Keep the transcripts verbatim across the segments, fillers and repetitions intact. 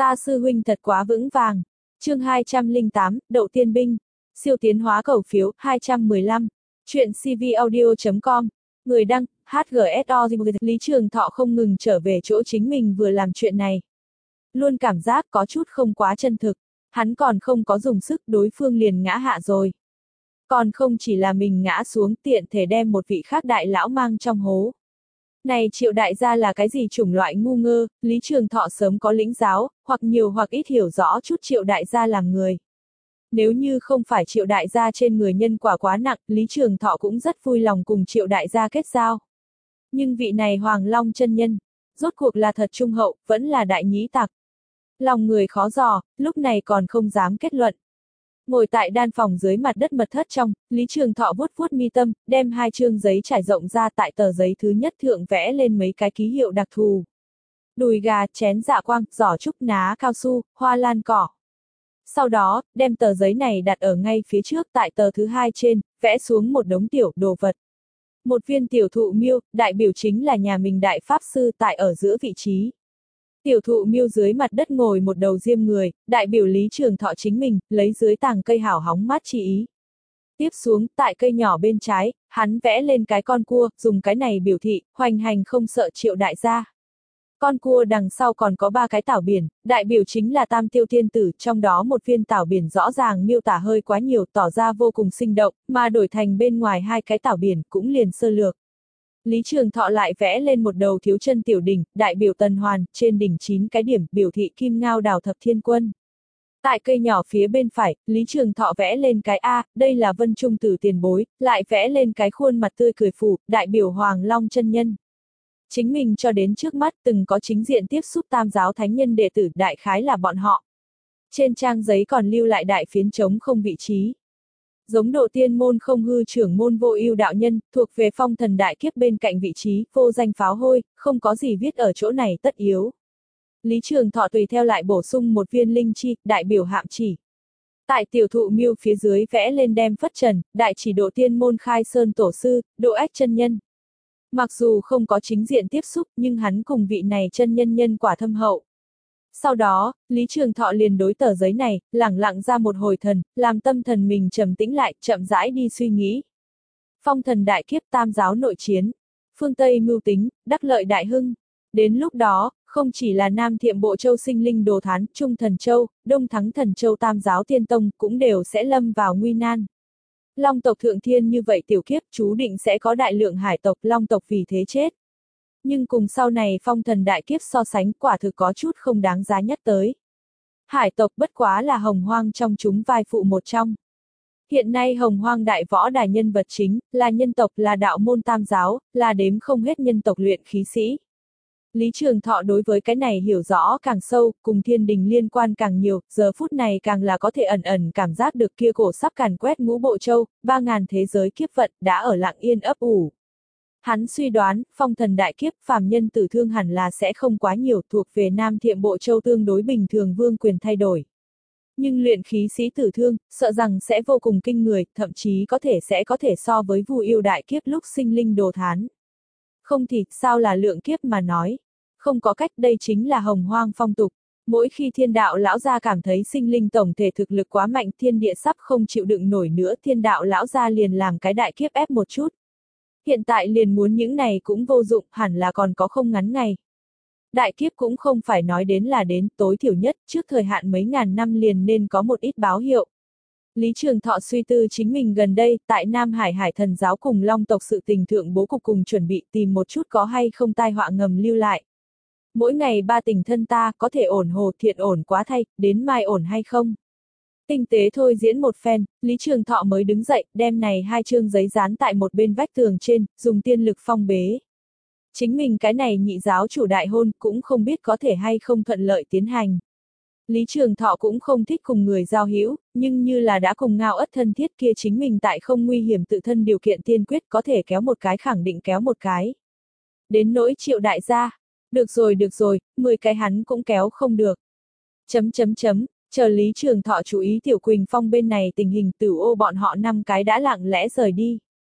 Ta sư huynh thật quá vững vàng. Chương hai trăm lẻ tám, Đậu Tiên Binh. Siêu tiến hóa cầu phiếu, hai trăm mười lăm. Chuyện cvaudio chấm com. Người đăng, hát giê ét o. Lý Trường Thọ không ngừng trở về chỗ chính mình vừa làm chuyện này. Luôn cảm giác có chút không quá chân thực. Hắn còn không có dùng sức, đối phương liền ngã hạ rồi. Còn không chỉ là mình ngã xuống, tiện thể đem một vị khác đại lão mang trong hố. Này Triệu đại gia là cái gì chủng loại ngu ngơ, Lý Trường Thọ sớm có lĩnh giáo, hoặc nhiều hoặc ít hiểu rõ chút Triệu đại gia làm người. Nếu như không phải Triệu đại gia trên người nhân quả quá nặng, Lý Trường Thọ cũng rất vui lòng cùng Triệu đại gia kết giao. Nhưng vị này Hoàng Long chân nhân, rốt cuộc là thật trung hậu, vẫn là đại nhĩ tặc. Lòng người khó dò, lúc này còn không dám kết luận. Ngồi tại đan phòng dưới mặt đất mật thất trong, Lý Trường Thọ vuốt vuốt mi tâm, đem hai chương giấy trải rộng ra, tại tờ giấy thứ nhất thượng vẽ lên mấy cái ký hiệu đặc thù. Đùi gà, chén dạ quang, giỏ trúc, ná cao su, hoa lan cỏ. Sau đó, đem tờ giấy này đặt ở ngay phía trước, tại tờ thứ hai trên, vẽ xuống một đống tiểu đồ vật. Một viên tiểu thụ miêu, đại biểu chính là nhà mình đại pháp sư, tại ở giữa vị trí. Tiểu thụ miêu dưới mặt đất ngồi một đầu diêm người, đại biểu Lý Trường Thọ chính mình, lấy dưới tàng cây hảo hóng mát chi ý. Tiếp xuống, tại cây nhỏ bên trái, hắn vẽ lên cái con cua, dùng cái này biểu thị, hoành hành không sợ Triệu đại gia. Con cua đằng sau còn có ba cái tảo biển, đại biểu chính là Tam Tiêu Tiên Tử, trong đó một viên tảo biển rõ ràng miêu tả hơi quá nhiều, tỏ ra vô cùng sinh động, mà đổi thành bên ngoài hai cái tảo biển, cũng liền sơ lược. Lý Trường Thọ lại vẽ lên một đầu thiếu chân tiểu đỉnh, đại biểu Tần Hoàn, trên đỉnh chín cái điểm, biểu thị Kim Ngao Đào Thập Thiên Quân. Tại cây nhỏ phía bên phải, Lý Trường Thọ vẽ lên cái A, đây là Vân Trung Tử tiền bối, lại vẽ lên cái khuôn mặt tươi cười phủ, đại biểu Hoàng Long chân nhân. Chính mình cho đến trước mắt từng có chính diện tiếp xúc tam giáo thánh nhân đệ tử, đại khái là bọn họ. Trên trang giấy còn lưu lại đại phiến trống không vị trí. Giống Độ Tiên môn không hư trưởng môn Vô Ưu đạo nhân, thuộc về Phong Thần đại kiếp bên cạnh vị trí, vô danh pháo hôi, không có gì viết ở chỗ này tất yếu. Lý Trường Thọ tùy theo lại bổ sung một viên linh chi, đại biểu hạm chỉ. Tại tiểu thụ miêu phía dưới vẽ lên đem phất trần, đại chỉ Độ Tiên môn khai sơn tổ sư, Độ Ách chân nhân. Mặc dù không có chính diện tiếp xúc, nhưng hắn cùng vị này chân nhân nhân quả thâm hậu. Sau đó, Lý Trường Thọ liền đối tờ giấy này, lẳng lặng ra một hồi thần, làm tâm thần mình trầm tĩnh lại, chậm rãi đi suy nghĩ. Phong thần đại kiếp, tam giáo nội chiến, phương Tây mưu tính, đắc lợi đại hưng. Đến lúc đó, không chỉ là Nam Thiệm Bộ Châu Sinh Linh Đồ Thán, Trung Thần Châu, Đông Thắng Thần Châu tam giáo tiên tông cũng đều sẽ lâm vào nguy nan. Long tộc thượng thiên như vậy tiểu kiếp chú định sẽ có đại lượng hải tộc long tộc vì thế chết. Nhưng cùng sau này phong thần đại kiếp so sánh, quả thực có chút không đáng giá nhắc tới. Hải tộc bất quá là hồng hoang trong chúng vai phụ một trong. Hiện nay hồng hoang đại võ đài nhân vật chính, là nhân tộc, là đạo môn tam giáo, là đếm không hết nhân tộc luyện khí sĩ. Lý Trường Thọ đối với cái này hiểu rõ càng sâu, cùng thiên đình liên quan càng nhiều, giờ phút này càng là có thể ẩn ẩn cảm giác được kia cổ sắp càn quét ngũ bộ châu, ba ngàn thế giới kiếp vận, đã ở lặng yên ấp ủ. Hắn suy đoán, phong thần đại kiếp, phàm nhân tử thương hẳn là sẽ không quá nhiều, thuộc về Nam Thiệm Bộ Châu tương đối bình thường vương quyền thay đổi. Nhưng luyện khí sĩ tử thương, sợ rằng sẽ vô cùng kinh người, thậm chí có thể sẽ có thể so với Vu Yêu đại kiếp lúc sinh linh đồ thán. Không thì, sao là lượng kiếp mà nói? Không có cách, đây chính là hồng hoang phong tục. Mỗi khi thiên đạo lão gia cảm thấy sinh linh tổng thể thực lực quá mạnh, thiên địa sắp không chịu đựng nổi nữa, thiên đạo lão gia liền làm cái đại kiếp ép một chút. Hiện tại liền muốn những này cũng vô dụng, hẳn là còn có không ngắn ngày. Đại kiếp cũng không phải nói đến là đến, tối thiểu nhất, trước thời hạn mấy ngàn năm liền nên có một ít báo hiệu. Lý Trường Thọ suy tư chính mình gần đây, tại Nam Hải Hải Thần giáo cùng Long tộc sự tình thượng bố cục cùng chuẩn bị tìm một chút có hay không tai họa ngầm lưu lại. Mỗi ngày ba tình thân ta, có thể ổn hồ thiện ổn quá thay, đến mai ổn hay không? Tinh tế thôi diễn một phen, Lý Trường Thọ mới đứng dậy, đem này hai chương giấy dán tại một bên vách tường trên, dùng tiên lực phong bế. Chính mình cái này nhị giáo chủ đại hôn, cũng không biết có thể hay không thuận lợi tiến hành. Lý Trường Thọ cũng không thích cùng người giao hữu, nhưng như là đã cùng Ngao Ất thân thiết kia, chính mình tại không nguy hiểm tự thân điều kiện tiên quyết có thể kéo một cái khẳng định kéo một cái. Đến nỗi Triệu đại gia, được rồi được rồi, mười cái hắn cũng kéo không được. Chấm chấm chấm, chờ Lý Trường Thọ chú ý Tiểu Quỳnh Phong bên này tình hình, Tử Ô bọn họ năm cái đã lặng lẽ rời đi.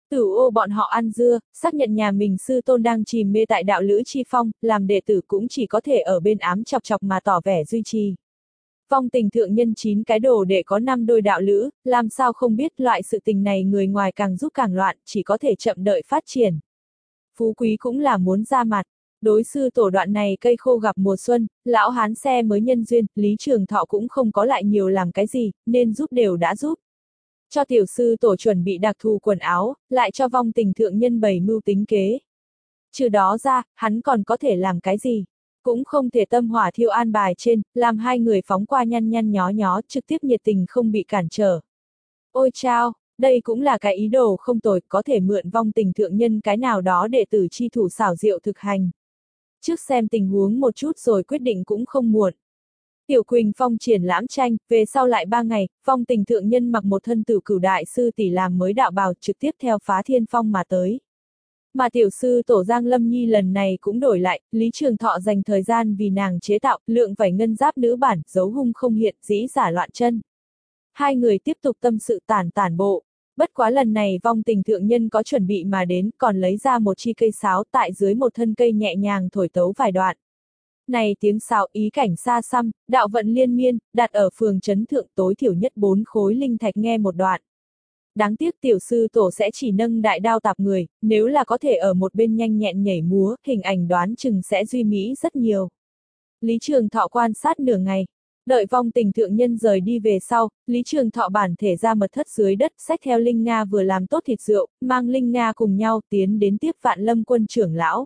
Tử ô bọn họ ăn dưa, xác nhận nhà mình sư tôn đang chìm mê tại đạo lữ chi phong, làm đệ tử cũng chỉ có thể ở bên ám chọc chọc mà tỏ vẻ duy trì. Vong tình thượng nhân chín cái đồ để có năm đôi đạo lữ, làm sao không biết loại sự tình này người ngoài càng giúp càng loạn, chỉ có thể chậm đợi phát triển. Phú quý cũng là muốn ra mặt. Đối sư tổ đoạn này cây khô gặp mùa xuân, lão hán xe mới nhân duyên, Lý Trường Thọ cũng không có lại nhiều làm cái gì, nên giúp đều đã giúp. Cho tiểu sư tổ chuẩn bị đặc thù quần áo, lại cho vong tình thượng nhân bày mưu tính kế. Trừ đó ra, hắn còn có thể làm cái gì? Cũng không thể tâm hỏa thiêu an bài trên, làm hai người phóng qua nhăn nhăn nhó nhó, trực tiếp nhiệt tình không bị cản trở. Ôi chao, đây cũng là cái ý đồ không tồi, có thể mượn vong tình thượng nhân cái nào đó để tử chi thủ xảo diệu thực hành. Trước xem tình huống một chút rồi quyết định cũng không muộn. Tiểu Quỳnh Phong triển lãm tranh, về sau lại ba ngày, vong tình thượng nhân mặc một thân tử cửu đại sư tỷ làm mới đạo bào trực tiếp theo phá thiên phong mà tới. Mà tiểu sư tổ Giang Lâm Nhi lần này cũng đổi lại, Lý Trường Thọ dành thời gian vì nàng chế tạo, lượng vảy ngân giáp nữ bản, dấu hung không hiện, dĩ giả loạn chân. Hai người tiếp tục tâm sự tản tản bộ. Bất quá lần này vong tình thượng nhân có chuẩn bị mà đến, còn lấy ra một chi cây sáo tại dưới một thân cây nhẹ nhàng thổi tấu vài đoạn. Này tiếng sáo ý cảnh xa xăm, đạo vận liên miên, đặt ở phường trấn thượng tối thiểu nhất bốn khối linh thạch nghe một đoạn. Đáng tiếc tiểu sư tổ sẽ chỉ nâng đại đao tạp người, nếu là có thể ở một bên nhanh nhẹn nhảy múa, hình ảnh đoán chừng sẽ duy mỹ rất nhiều. Lý Trường Thọ quan sát nửa ngày. Đợi vong tình thượng nhân rời đi về sau, Lý Trường Thọ bản thể ra mật thất dưới đất, xách theo Linh Nga vừa làm tốt thịt rượu, mang Linh Nga cùng nhau tiến đến tiếp Vạn Lâm Quân trưởng lão.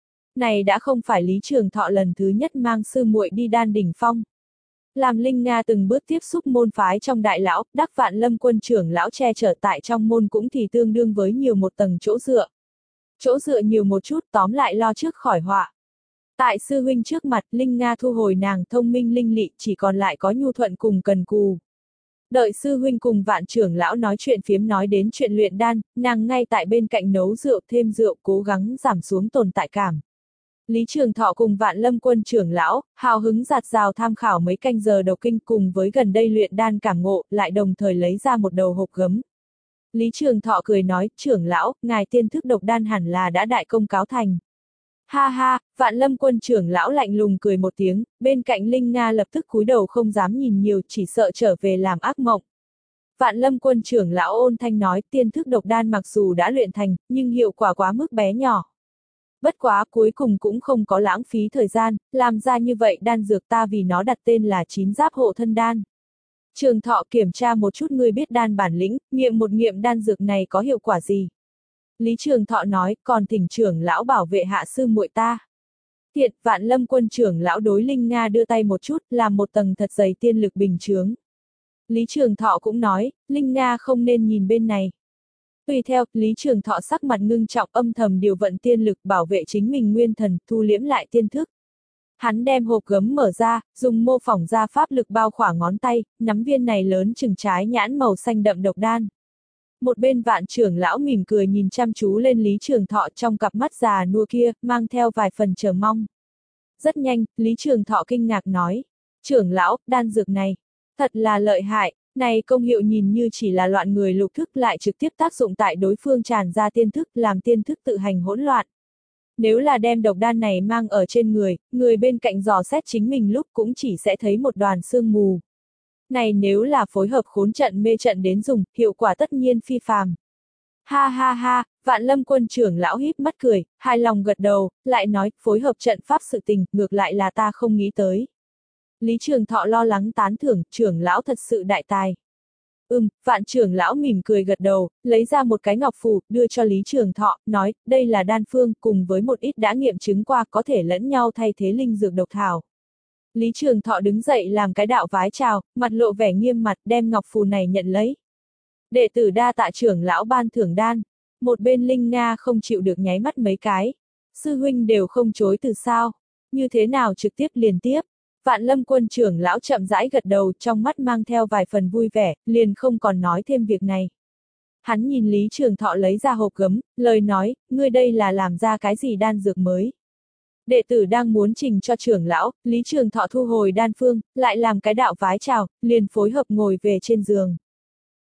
Này đã không phải Lý Trường Thọ lần thứ nhất mang sư muội đi Đan Đỉnh Phong. Làm Linh Nga từng bước tiếp xúc môn phái trong đại lão, đắc Vạn Lâm Quân trưởng lão che chở tại trong môn cũng thì tương đương với nhiều một tầng chỗ dựa. Chỗ dựa nhiều một chút tóm lại lo trước khỏi họa. Tại sư huynh trước mặt, Linh Nga thu hồi nàng thông minh linh lị, chỉ còn lại có nhu thuận cùng cần cù. Đợi sư huynh cùng Vạn trưởng lão nói chuyện phiếm nói đến chuyện luyện đan, nàng ngay tại bên cạnh nấu rượu thêm rượu cố gắng giảm xuống tồn tại cảm. Lý Trường Thọ cùng Vạn Lâm Quân trưởng lão, hào hứng giạt rào tham khảo mấy canh giờ đọc kinh cùng với gần đây luyện đan cảm ngộ, lại đồng thời lấy ra một đầu hộp gấm. Lý Trường Thọ cười nói, trưởng lão, ngài tiên thức độc đan hẳn là đã đại công cáo thành. Ha ha, Vạn Lâm Quân trưởng lão lạnh lùng cười một tiếng, bên cạnh Linh Nga lập tức cúi đầu không dám nhìn nhiều, chỉ sợ trở về làm ác mộng. Vạn Lâm Quân trưởng lão ôn thanh nói, tiên thức độc đan mặc dù đã luyện thành, nhưng hiệu quả quá mức bé nhỏ. Bất quá cuối cùng cũng không có lãng phí thời gian, làm ra như vậy đan dược ta vì nó đặt tên là chín giáp hộ thân đan. Trường Thọ kiểm tra một chút ngươi biết đan bản lĩnh, nghiệm một nghiệm đan dược này có hiệu quả gì. Lý Trường Thọ nói, còn thỉnh trưởng lão bảo vệ hạ sư muội ta. Thiệt, Vạn Lâm Quân trưởng lão đối Linh Nga đưa tay một chút, làm một tầng thật dày tiên lực bình chướng. Lý Trường Thọ cũng nói, Linh Nga không nên nhìn bên này. Tùy theo, Lý Trường Thọ sắc mặt ngưng trọng âm thầm điều vận tiên lực bảo vệ chính mình nguyên thần, thu liễm lại tiên thức. Hắn đem hộp gấm mở ra, dùng mô phỏng ra pháp lực bao khỏa ngón tay, nắm viên này lớn chừng trái nhãn màu xanh đậm độc đan. Một bên Vạn trưởng lão mỉm cười nhìn chăm chú lên Lý Trường Thọ trong cặp mắt già nua kia, mang theo vài phần chờ mong. Rất nhanh, Lý Trường Thọ kinh ngạc nói, trưởng lão, đan dược này, thật là lợi hại. Này công hiệu nhìn như chỉ là loạn người lục thức lại trực tiếp tác dụng tại đối phương tràn ra tiên thức làm tiên thức tự hành hỗn loạn. Nếu là đem độc đan này mang ở trên người, người bên cạnh dò xét chính mình lúc cũng chỉ sẽ thấy một đoàn sương mù. Này nếu là phối hợp khốn trận mê trận đến dùng, hiệu quả tất nhiên phi phàm. Ha ha ha, Vạn Lâm Quân trưởng lão híp mắt cười, hài lòng gật đầu, lại nói, phối hợp trận pháp sự tình, ngược lại là ta không nghĩ tới. Lý Trường Thọ lo lắng tán thưởng, trưởng lão thật sự đại tài. Ừm, Vạn trưởng lão mỉm cười gật đầu, lấy ra một cái ngọc phù, đưa cho Lý Trường Thọ, nói, đây là đan phương, cùng với một ít đã nghiệm chứng qua có thể lẫn nhau thay thế linh dược độc thảo. Lý Trường Thọ đứng dậy làm cái đạo vái chào, mặt lộ vẻ nghiêm mặt, đem ngọc phù này nhận lấy. Đệ tử đa tạ trưởng lão ban thưởng đan. Một bên Linh Nga không chịu được nháy mắt mấy cái. Sư huynh đều không chối từ sao. Như thế nào trực tiếp liền tiếp. Vạn Lâm Quân trưởng lão chậm rãi gật đầu, trong mắt mang theo vài phần vui vẻ, liền không còn nói thêm việc này. Hắn nhìn Lý Trường Thọ lấy ra hộp gấm, lời nói, ngươi đây là làm ra cái gì đan dược mới. Đệ tử đang muốn trình cho trưởng lão, Lý Trường Thọ thu hồi đan phương, lại làm cái đạo vái chào, liền phối hợp ngồi về trên giường.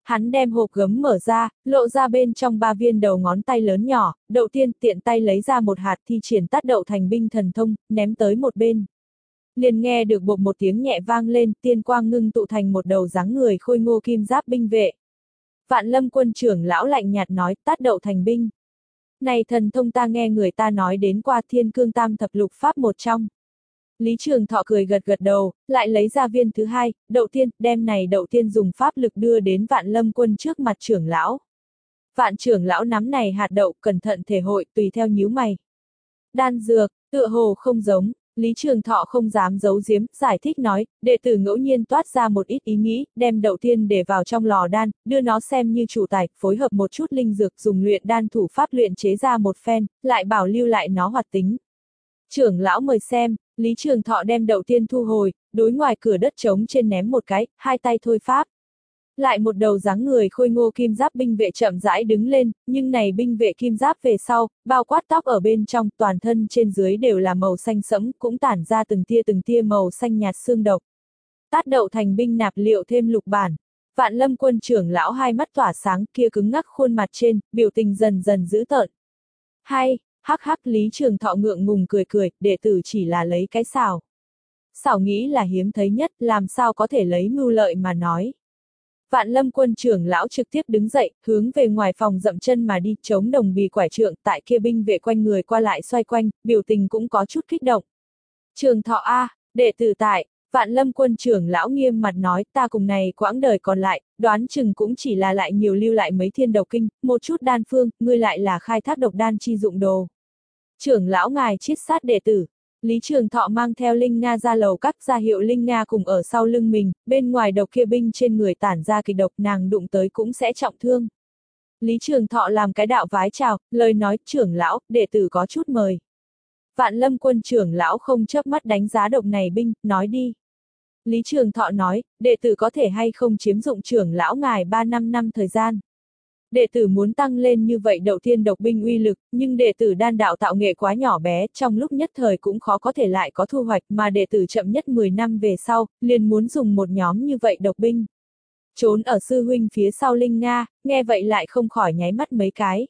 Hắn đem hộp gấm mở ra, lộ ra bên trong ba viên đầu ngón tay lớn nhỏ, đầu tiên tiện tay lấy ra một hạt thi triển tát đậu thành binh thần thông, ném tới một bên. Liền nghe được bộp một tiếng nhẹ vang lên, tiên quang ngưng tụ thành một đầu dáng người khôi ngô kim giáp binh vệ. Vạn Lâm Quân trưởng lão lạnh nhạt nói, tát đậu thành binh. Này thần thông ta nghe người ta nói đến qua Thiên Cương Tam thập lục pháp một trong. Lý Trường Thọ cười gật gật đầu, lại lấy ra viên thứ hai, đậu tiên, đem này đậu tiên dùng pháp lực đưa đến Vạn Lâm Quân trước mặt trưởng lão. Vạn trưởng lão nắm này hạt đậu, cẩn thận thể hội, tùy theo nhíu mày. Đan dược, tựa hồ không giống, Lý Trường Thọ không dám giấu giếm, giải thích nói, đệ tử ngẫu nhiên toát ra một ít ý nghĩ, đem đậu tiên để vào trong lò đan, đưa nó xem như chủ tài, phối hợp một chút linh dược dùng luyện đan thủ pháp luyện chế ra một phen, lại bảo lưu lại nó hoạt tính. Trưởng lão mời xem, Lý Trường Thọ đem đậu tiên thu hồi, đối ngoài cửa đất trống trên ném một cái, hai tay thôi pháp. Lại một đầu dáng người khôi ngô kim giáp binh vệ chậm rãi đứng lên, nhưng này binh vệ kim giáp về sau, bao quát tóc ở bên trong, toàn thân trên dưới đều là màu xanh sẫm, cũng tản ra từng tia từng tia màu xanh nhạt xương độc. Tát đậu thành binh nạp liệu thêm lục bản. Vạn Lâm Quân trưởng lão hai mắt tỏa sáng, kia cứng ngắc khuôn mặt trên, biểu tình dần dần dữ tợn. Hay, hắc hắc Lý Trường Thọ ngượng ngùng cười cười, đệ tử chỉ là lấy cái xảo. Xảo nghĩ là hiếm thấy nhất, làm sao có thể lấy mưu lợi mà nói. Vạn Lâm Quân trưởng lão trực tiếp đứng dậy, hướng về ngoài phòng dậm chân mà đi, chống đồng bì quải trượng, tại kia binh vệ quanh người qua lại xoay quanh, biểu tình cũng có chút kích động. Trường Thọ A, đệ tử tại, Vạn Lâm Quân trưởng lão nghiêm mặt nói, ta cùng này quãng đời còn lại, đoán chừng cũng chỉ là lại nhiều lưu lại mấy thiên độc kinh, một chút đan phương, ngươi lại là khai thác độc đan chi dụng đồ. Trưởng lão ngài chiết sát đệ tử. Lý Trường Thọ mang theo Linh Nga ra lầu cắt ra hiệu Linh Nga cùng ở sau lưng mình, bên ngoài độc kia binh trên người tản ra kịch độc nàng đụng tới cũng sẽ trọng thương. Lý Trường Thọ làm cái đạo vái chào, lời nói, trưởng lão, đệ tử có chút mời. Vạn Lâm Quân trưởng lão không chớp mắt đánh giá độc này binh, nói đi. Lý Trường Thọ nói, đệ tử có thể hay không chiếm dụng trưởng lão ngài ba năm năm thời gian. Đệ tử muốn tăng lên như vậy đậu tiên độc binh uy lực, nhưng đệ tử đan đạo tạo nghệ quá nhỏ bé, trong lúc nhất thời cũng khó có thể lại có thu hoạch, mà đệ tử chậm nhất mười năm về sau, liền muốn dùng một nhóm như vậy độc binh. Trốn ở sư huynh phía sau Linh Nga, nghe vậy lại không khỏi nháy mắt mấy cái.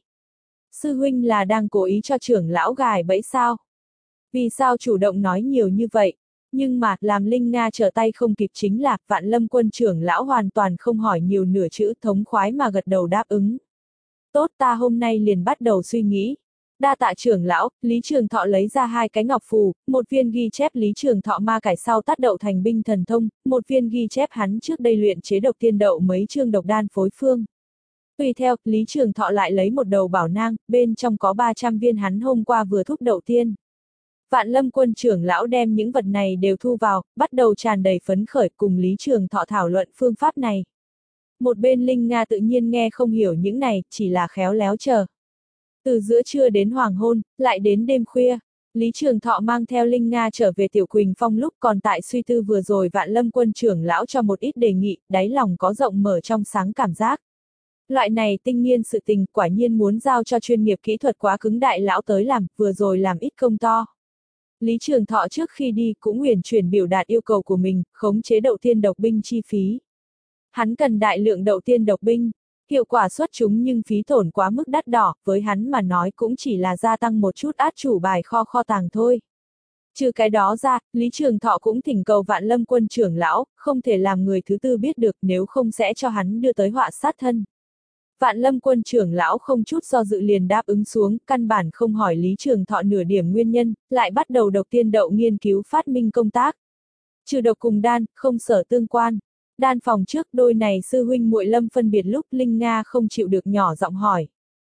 Sư huynh là đang cố ý cho trưởng lão gài bẫy sao? Vì sao chủ động nói nhiều như vậy? Nhưng mà, làm Linh Nga trở tay không kịp chính là, Vạn Lâm Quân trưởng lão hoàn toàn không hỏi nhiều nửa chữ, thống khoái mà gật đầu đáp ứng. Tốt, ta hôm nay liền bắt đầu suy nghĩ. Đa tạ trưởng lão, Lý Trường Thọ lấy ra hai cái ngọc phù, một viên ghi chép Lý Trường Thọ ma cải sau tát đậu thành binh thần thông, một viên ghi chép hắn trước đây luyện chế độc tiên đậu mấy chương độc đan phối phương. Tùy theo, Lý Trường Thọ lại lấy một đầu bảo nang, bên trong có ba trăm viên hắn hôm qua vừa thúc đậu tiên. Vạn Lâm Quân trưởng lão đem những vật này đều thu vào, bắt đầu tràn đầy phấn khởi cùng Lý Trường Thọ thảo luận phương pháp này. Một bên Linh Nga tự nhiên nghe không hiểu những này, chỉ là khéo léo chờ. Từ giữa trưa đến hoàng hôn, lại đến đêm khuya, Lý Trường Thọ mang theo Linh Nga trở về Tiểu Quỳnh Phong lúc còn tại suy tư vừa rồi Vạn Lâm Quân trưởng lão cho một ít đề nghị, đáy lòng có rộng mở trong sáng cảm giác. Loại này tinh nghiên sự tình quả nhiên muốn giao cho chuyên nghiệp kỹ thuật quá cứng đại lão tới làm, vừa rồi làm ít công to. Lý Trường Thọ trước khi đi cũng uyển chuyển biểu đạt yêu cầu của mình, khống chế đậu tiên độc binh chi phí. Hắn cần đại lượng đậu tiên độc binh, hiệu quả xuất chúng nhưng phí tổn quá mức đắt đỏ, với hắn mà nói cũng chỉ là gia tăng một chút át chủ bài kho kho tàng thôi. Trừ cái đó ra, Lý Trường Thọ cũng thỉnh cầu Vạn Lâm Quân trưởng lão, không thể làm người thứ tư biết được nếu không sẽ cho hắn đưa tới họa sát thân. Vạn Lâm Quân trưởng lão không chút do dự liền đáp ứng xuống, căn bản không hỏi Lý Trường Thọ nửa điểm nguyên nhân, lại bắt đầu độc tiên đậu nghiên cứu phát minh công tác. Trừ độc cùng đan, không sở tương quan. Đan phòng trước đôi này sư huynh muội lâm phân biệt lúc Linh Nga không chịu được nhỏ giọng hỏi.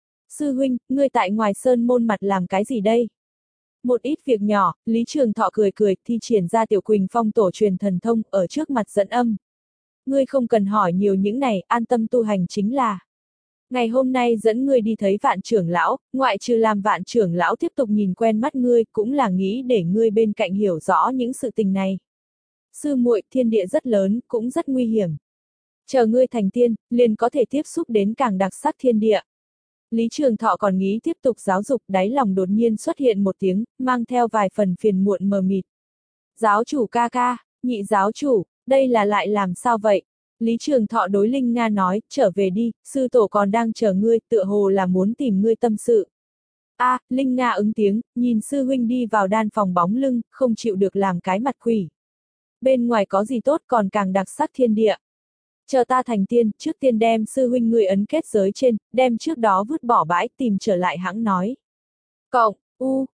Sư huynh, ngươi tại ngoài sơn môn mặt làm cái gì đây? Một ít việc nhỏ, Lý Trường Thọ cười cười, thi triển ra Tiểu Quỳnh Phong tổ truyền thần thông, ở trước mặt dẫn âm. Ngươi không cần hỏi nhiều những này, an tâm tu hành chính là. Ngày hôm nay dẫn ngươi đi thấy Vạn trưởng lão, ngoại trừ làm Vạn trưởng lão tiếp tục nhìn quen mắt ngươi, cũng là nghĩ để ngươi bên cạnh hiểu rõ những sự tình này. Sư muội, thiên địa rất lớn, cũng rất nguy hiểm. Chờ ngươi thành tiên, liền có thể tiếp xúc đến càng đặc sắc thiên địa. Lý Trường Thọ còn nghĩ tiếp tục giáo dục, đáy lòng đột nhiên xuất hiện một tiếng, mang theo vài phần phiền muộn mờ mịt. Giáo chủ ca ca, nhị giáo chủ, đây là lại làm sao vậy? Lý Trường Thọ đối Linh Nga nói, trở về đi, sư tổ còn đang chờ ngươi, tựa hồ là muốn tìm ngươi tâm sự. A, à, Linh Nga ứng tiếng, nhìn sư huynh đi vào đan phòng bóng lưng, không chịu được làm cái mặt quỷ. Bên ngoài có gì tốt còn càng đặc sắc thiên địa. Chờ ta thành tiên, trước tiên đem sư huynh ngươi ấn kết giới trên, đem trước đó vứt bỏ bãi, tìm trở lại hãng nói. Cộng, u,